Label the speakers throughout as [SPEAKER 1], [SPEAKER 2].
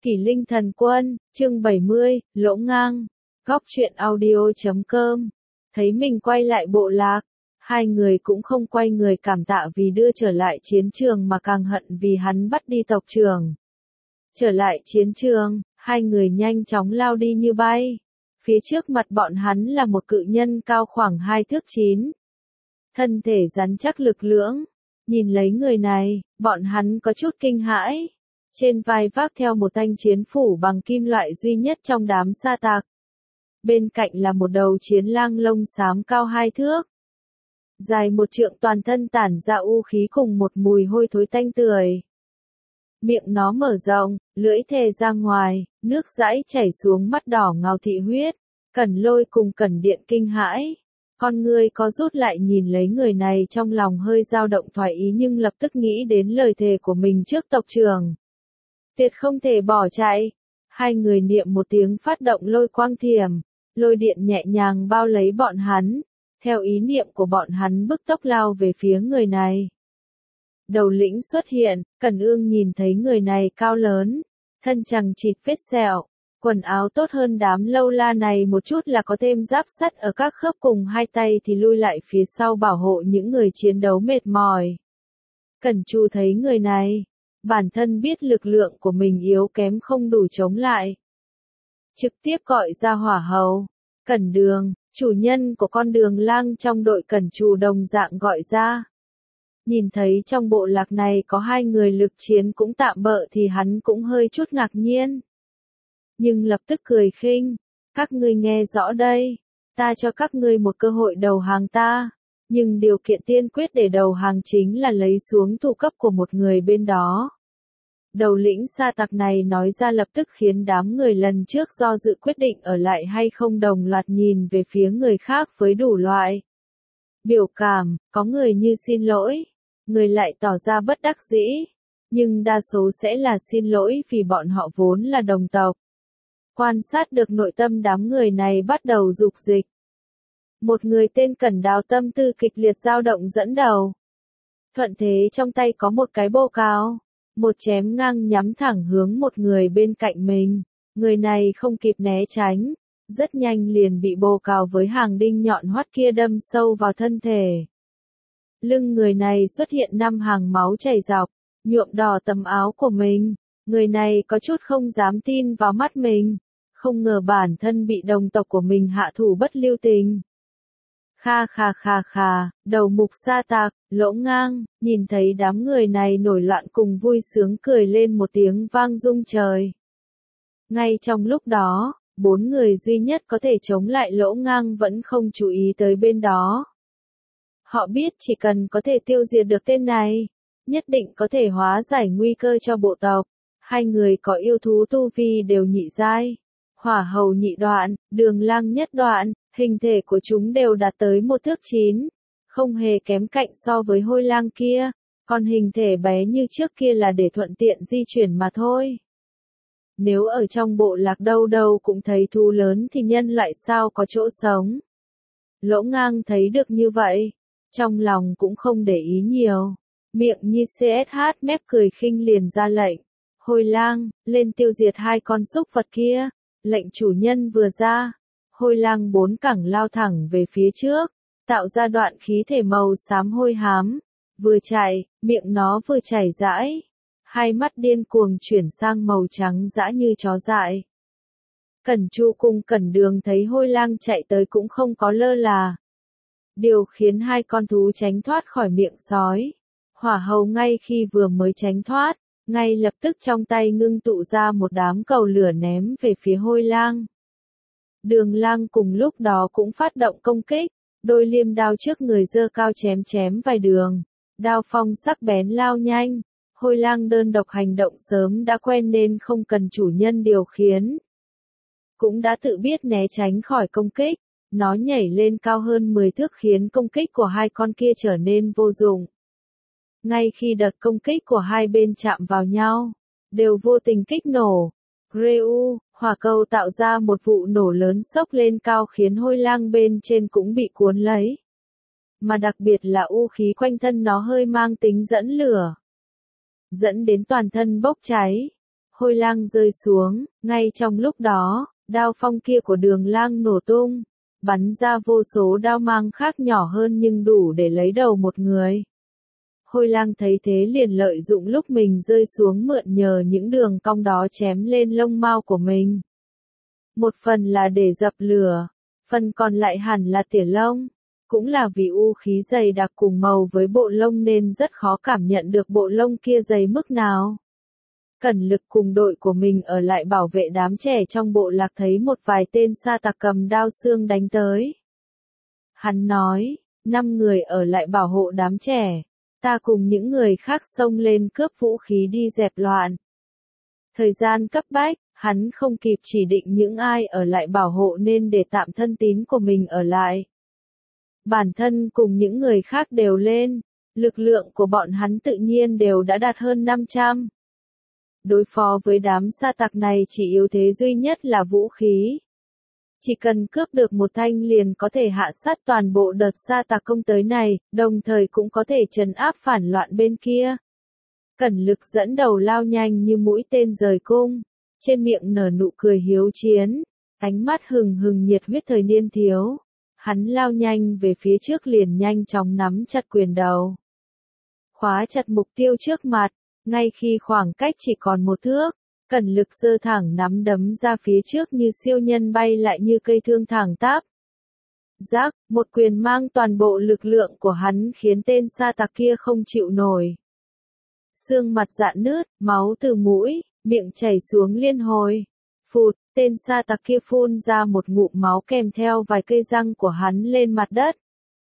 [SPEAKER 1] Kỷ Linh Thần Quân, chương 70, Lỗ Ngang, Góc truyện audio.com. Thấy mình quay lại bộ lạc, hai người cũng không quay người cảm tạ vì đưa trở lại chiến trường mà càng hận vì hắn bắt đi tộc trưởng. Trở lại chiến trường, hai người nhanh chóng lao đi như bay. Phía trước mặt bọn hắn là một cự nhân cao khoảng 2 thước 9. Thân thể rắn chắc lực lưỡng. Nhìn lấy người này, bọn hắn có chút kinh hãi. Trên vai vác theo một thanh chiến phủ bằng kim loại duy nhất trong đám sa tạc. Bên cạnh là một đầu chiến lang lông xám cao 2 thước. Dài 1 trượng, toàn thân tản ra u khí cùng một mùi hôi thối tanh tưởi. Miệng nó mở rộng, lưỡi thè ra ngoài, nước dãi chảy xuống, mắt đỏ ngao thị huyết. Cẩn Lôi cùng Cẩn Điện kinh hãi. Con ngươi có rút lại nhìn lấy người này, trong lòng hơi dao động thoái ý nhưng lập tức nghĩ đến lời thề của mình trước tộc trưởng. Tuyệt không thể bỏ chạy. Hai người niệm một tiếng phát động lôi quang thiểm. Lôi điện nhẹ nhàng bao lấy bọn hắn. Theo ý niệm của bọn hắn bức tốc lao về phía người này. Đầu lĩnh xuất hiện, Cẩn Ương nhìn thấy người này cao lớn. Thân chằng chịt vết sẹo. Quần áo tốt hơn đám lâu la này một chút là có thêm giáp sắt ở các khớp, cùng hai tay thì lui lại phía sau bảo hộ những người chiến đấu mệt mỏi. Cẩn Chu thấy người này. Bản thân biết lực lượng của mình yếu kém không đủ chống lại. Trực tiếp gọi ra hỏa hầu. Cẩn Đường, chủ nhân của con đường lang trong đội Cẩn Chu đồng dạng gọi ra. Nhìn thấy trong bộ lạc này có hai người lực chiến cũng tạm bợ thì hắn cũng hơi chút ngạc nhiên. Nhưng lập tức cười khinh. Các ngươi nghe rõ đây. Ta cho các ngươi một cơ hội đầu hàng ta. Nhưng điều kiện tiên quyết để đầu hàng chính là lấy xuống thủ cấp của một người bên đó. Đầu lĩnh sa tặc này nói ra lập tức khiến đám người lần trước do dự quyết định ở lại hay không đồng loạt nhìn về phía người khác với đủ loại biểu cảm, có người như xin lỗi, người lại tỏ ra bất đắc dĩ, nhưng đa số sẽ là xin lỗi vì bọn họ vốn là đồng tộc. Quan sát được nội tâm đám người này bắt đầu dục dịch. Một người tên Cẩn Đào tâm tư kịch liệt dao động dẫn đầu. Thuận thế trong tay có một cái bô cao. Một chém ngang nhắm thẳng hướng một người bên cạnh mình. Người này không kịp né tránh. Rất nhanh liền bị bô cào với hàng đinh nhọn hoắt kia đâm sâu vào thân thể. Lưng người này xuất hiện 5 hàng máu chảy dọc, nhuộm đỏ tấm áo của mình. Người này có chút không dám tin vào mắt mình. Không ngờ bản thân bị đồng tộc của mình hạ thủ bất lưu tình. Kha, đầu mục sa tạc, Lỗ Ngang, nhìn thấy đám người này nổi loạn cùng vui sướng cười lên một tiếng vang rung trời. Ngay trong lúc đó, 4 người duy nhất có thể chống lại Lỗ Ngang vẫn không chú ý tới bên đó. Họ biết chỉ cần có thể tiêu diệt được tên này, nhất định có thể hóa giải nguy cơ cho bộ tộc. Hai người có yêu thú tu vi đều nhị giai. Hỏa hầu nhị đoạn, đường lang nhất đoạn, hình thể của chúng đều đạt tới 1 thước 9, không hề kém cạnh so với hôi lang kia, còn hình thể bé như trước kia là để thuận tiện di chuyển mà thôi. Nếu ở trong bộ lạc đâu đâu cũng thấy thú lớn thì nhân loại sao có chỗ sống. Lỗ Ngang thấy được như vậy, trong lòng cũng không để ý nhiều, miệng như CSH mép cười khinh liền ra lệnh. Hôi lang, lên tiêu diệt 2 con súc vật kia. Lệnh chủ nhân vừa ra, hôi lang 4 cẳng lao thẳng về phía trước, tạo ra đoạn khí thể màu xám hôi hám, vừa chạy, miệng nó vừa chảy rãi, hai mắt điên cuồng chuyển sang màu trắng dã như chó dại. Cẩn Chu cùng Cẩn Đường thấy hôi lang chạy tới cũng không có lơ là. Điều khiến 2 con thú tránh thoát khỏi miệng sói. Hỏa hầu ngay khi vừa mới tránh thoát, ngay lập tức trong tay ngưng tụ ra một đám cầu lửa ném về phía hôi lang. Đường lang cùng lúc đó cũng phát động công kích, đôi liêm đao trước người giơ cao chém vài đường. Đao phong sắc bén lao nhanh, hôi lang đơn độc hành động sớm đã quen nên không cần chủ nhân điều khiển. Cũng đã tự biết né tránh khỏi công kích, nó nhảy lên cao hơn 10 thước khiến công kích của 2 con kia trở nên vô dụng. Ngay khi đợt công kích của hai bên chạm vào nhau, đều vô tình kích nổ. Greu, hỏa cầu tạo ra một vụ nổ lớn sốc lên cao khiến hôi lang bên trên cũng bị cuốn lấy. Mà đặc biệt là u khí quanh thân nó hơi mang tính dẫn lửa. Dẫn đến toàn thân bốc cháy. Hôi lang rơi xuống, ngay trong lúc đó, đao phong kia của Đường Lang nổ tung, bắn ra vô số đao mang khác nhỏ hơn nhưng đủ để lấy đầu một người. Hôi lang thấy thế liền lợi dụng lúc mình rơi xuống mượn nhờ những đường cong đó chém lên lông mao của mình. Một phần là để dập lửa, phần còn lại hẳn là tỉa lông. Cũng là vì u khí dày đặc cùng màu với bộ lông nên rất khó cảm nhận được bộ lông kia dày mức nào. Cẩn Lực cùng đội của mình ở lại bảo vệ đám trẻ trong bộ lạc thấy một vài tên sa tặc cầm đao xương đánh tới. Hắn nói, 5 người ở lại bảo hộ đám trẻ, ta cùng những người khác xông lên cướp vũ khí đi dẹp loạn. Thời gian cấp bách, hắn không kịp chỉ định những ai ở lại bảo hộ nên để tạm thân tín của mình ở lại. Bản thân cùng những người khác đều lên, lực lượng của bọn hắn tự nhiên đều đã đạt hơn 500. Đối phó với đám sa tặc này chỉ yếu thế duy nhất là vũ khí. Chỉ cần cướp được một thanh liền có thể hạ sát toàn bộ đợt sa tặc công tới này, đồng thời cũng có thể trấn áp phản loạn bên kia. Cẩn Lực dẫn đầu lao nhanh như mũi tên rời cung, trên miệng nở nụ cười hiếu chiến, ánh mắt hừng hừng nhiệt huyết thời niên thiếu. Hắn lao nhanh về phía trước liền nhanh chóng nắm chặt quyền đầu. Khóa chặt mục tiêu trước mặt, ngay khi khoảng cách chỉ còn một thước, Cẩn Lực giơ thẳng nắm đấm ra phía trước như siêu nhân bay lại như cây thương thẳng tắp. Rắc, một quyền mang toàn bộ lực lượng của hắn khiến tên sa tặc kia không chịu nổi. Xương mặt rạn nứt, máu từ mũi, miệng chảy xuống liên hồi. Phụt, tên sa tặc kia phun ra một ngụm máu kèm theo vài cây răng của hắn lên mặt đất.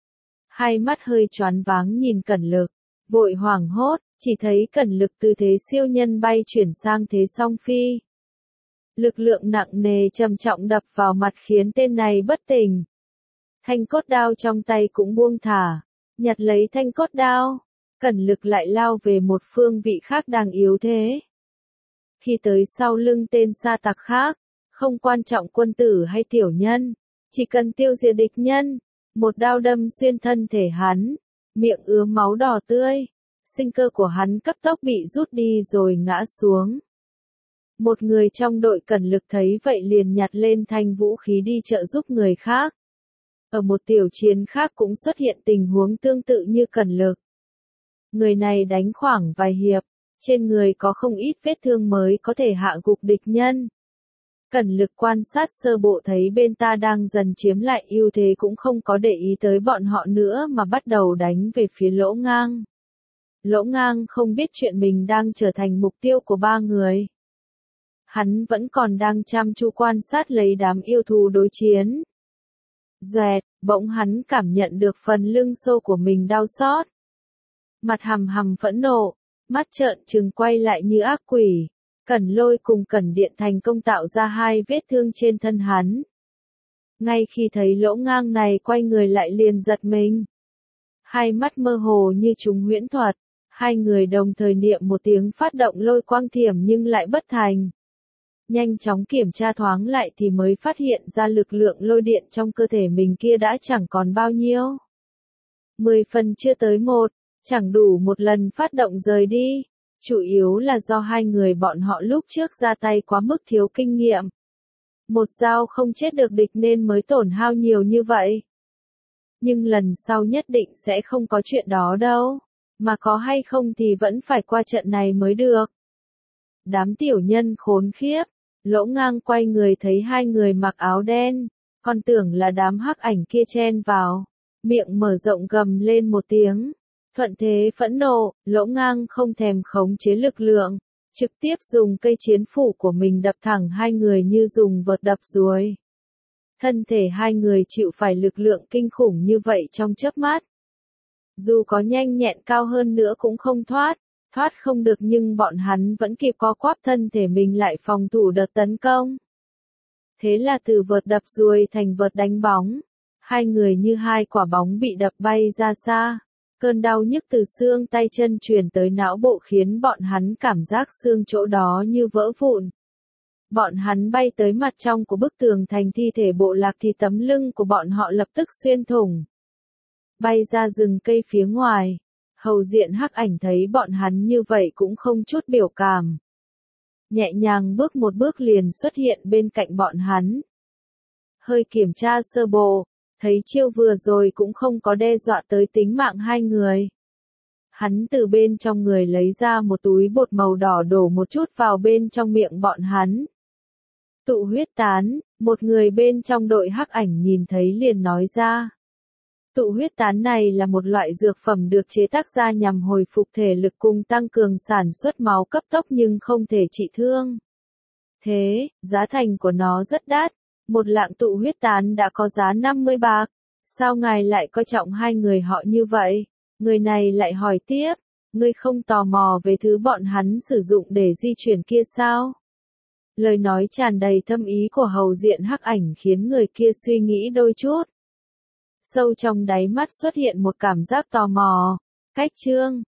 [SPEAKER 1] Hai mắt hơi choáng váng nhìn Cẩn Lực, vội hoảng hốt, chỉ thấy Cẩn Lực từ thế siêu nhân bay chuyển sang thế song phi. Lực lượng nặng nề trầm trọng đập vào mặt khiến tên này bất tỉnh. Thanh cốt đao trong tay cũng buông thả, nhặt lấy thanh cốt đao, Cẩn Lực lại lao về một phương vị khác đang yếu thế. Khi tới sau lưng tên sa tặc khác, không quan trọng quân tử hay tiểu nhân, chỉ cần tiêu diệt địch nhân, một đao đâm xuyên thân thể hắn, miệng ứa máu đỏ tươi, sinh cơ của hắn cấp tốc bị rút đi rồi ngã xuống. Một người trong đội Cẩn Lực thấy vậy liền nhặt lên thanh vũ khí đi trợ giúp người khác. Ở một tiểu chiến khác cũng xuất hiện tình huống tương tự như Cẩn Lực. Người này đánh khoảng vài hiệp, trên người có không ít vết thương mới có thể hạ gục địch nhân. Cẩn Lực quan sát sơ bộ thấy bên ta đang dần chiếm lại ưu thế cũng không có để ý tới bọn họ nữa mà bắt đầu đánh về phía Lỗ Ngang. Lỗ Ngang không biết chuyện mình đang trở thành mục tiêu của 3 người. Hắn vẫn còn đang chăm chú quan sát lấy đám yêu thú đối chiến. Doẹt, bỗng hắn cảm nhận được phần lưng xô của mình đau xót. Mặt hằm hằm phẫn nộ, mắt trợn trừng quay lại như ác quỷ. Cẩn Lôi cùng Cẩn Điện thành công tạo ra 2 vết thương trên thân hắn. Ngay khi thấy Lỗ Ngang này quay người lại liền giật mình. Hai mắt mơ hồ như trúng huyễn thuật, hai người đồng thời niệm một tiếng phát động lôi quang thiểm nhưng lại bất thành. Nhanh chóng kiểm tra thoáng lại thì mới phát hiện ra lực lượng lôi điện trong cơ thể mình kia đã chẳng còn bao nhiêu. 10 phần chưa tới 1, chẳng đủ một lần phát động rời đi. Chủ yếu là do hai người bọn họ lúc trước ra tay quá mức thiếu kinh nghiệm. Một dao không chết được địch nên mới tổn hao nhiều như vậy. Nhưng lần sau nhất định sẽ không có chuyện đó đâu. Mà có hay không thì vẫn phải qua trận này mới được. Đám tiểu nhân khốn khiếp. Lỗ Ngang quay người thấy hai người mặc áo đen. Còn tưởng là đám hắc ảnh kia chen vào. Miệng mở rộng gầm lên một tiếng. Thuận thế phẫn nộ, Lỗ Ngang không thèm khống chế lực lượng. Trực tiếp dùng cây chiến phủ của mình đập thẳng hai người như dùng vợt đập ruồi. Thân thể hai người chịu phải lực lượng kinh khủng như vậy trong chớp mắt. Dù có nhanh nhẹn cao hơn nữa cũng không thoát không được nhưng bọn hắn vẫn kịp co quắp thân thể mình lại phòng thủ đợt tấn công. Thế là từ vợt đập ruồi thành vợt đánh bóng. Hai người như hai quả bóng bị đập bay ra xa. Cơn đau nhức từ xương tay chân truyền tới não bộ khiến bọn hắn cảm giác xương chỗ đó như vỡ vụn. Bọn hắn bay tới mặt trong của bức tường thành thi thể bộ lạc thì tấm lưng của bọn họ lập tức xuyên thủng. Bay ra rừng cây phía ngoài. Hầu diện hắc ảnh thấy bọn hắn như vậy cũng không chút biểu cảm. nhẹ nhàng bước một bước liền xuất hiện bên cạnh bọn hắn. Hơi kiểm tra sơ bộ, thấy chiêu vừa rồi cũng không có đe dọa tới tính mạng hai người. Hắn từ bên trong người lấy ra một túi bột màu đỏ đổ một chút vào bên trong miệng bọn hắn. Tụ huyết tán, một người bên trong đội hắc ảnh nhìn thấy liền nói ra. Tụ huyết tán này là một loại dược phẩm được chế tác ra nhằm hồi phục thể lực cùng tăng cường sản xuất máu cấp tốc nhưng không thể trị thương. Thế, giá thành của nó rất đắt, một lạng tụ huyết tán đã có giá 50 bạc. Sao ngài lại coi trọng hai người họ như vậy? Người này lại hỏi tiếp, ngươi không tò mò về thứ bọn hắn sử dụng để di chuyển kia sao? Lời nói tràn đầy thâm ý của hầu diện hắc ảnh khiến người kia suy nghĩ đôi chút. Sâu trong đáy mắt xuất hiện một cảm giác tò mò. Cách chương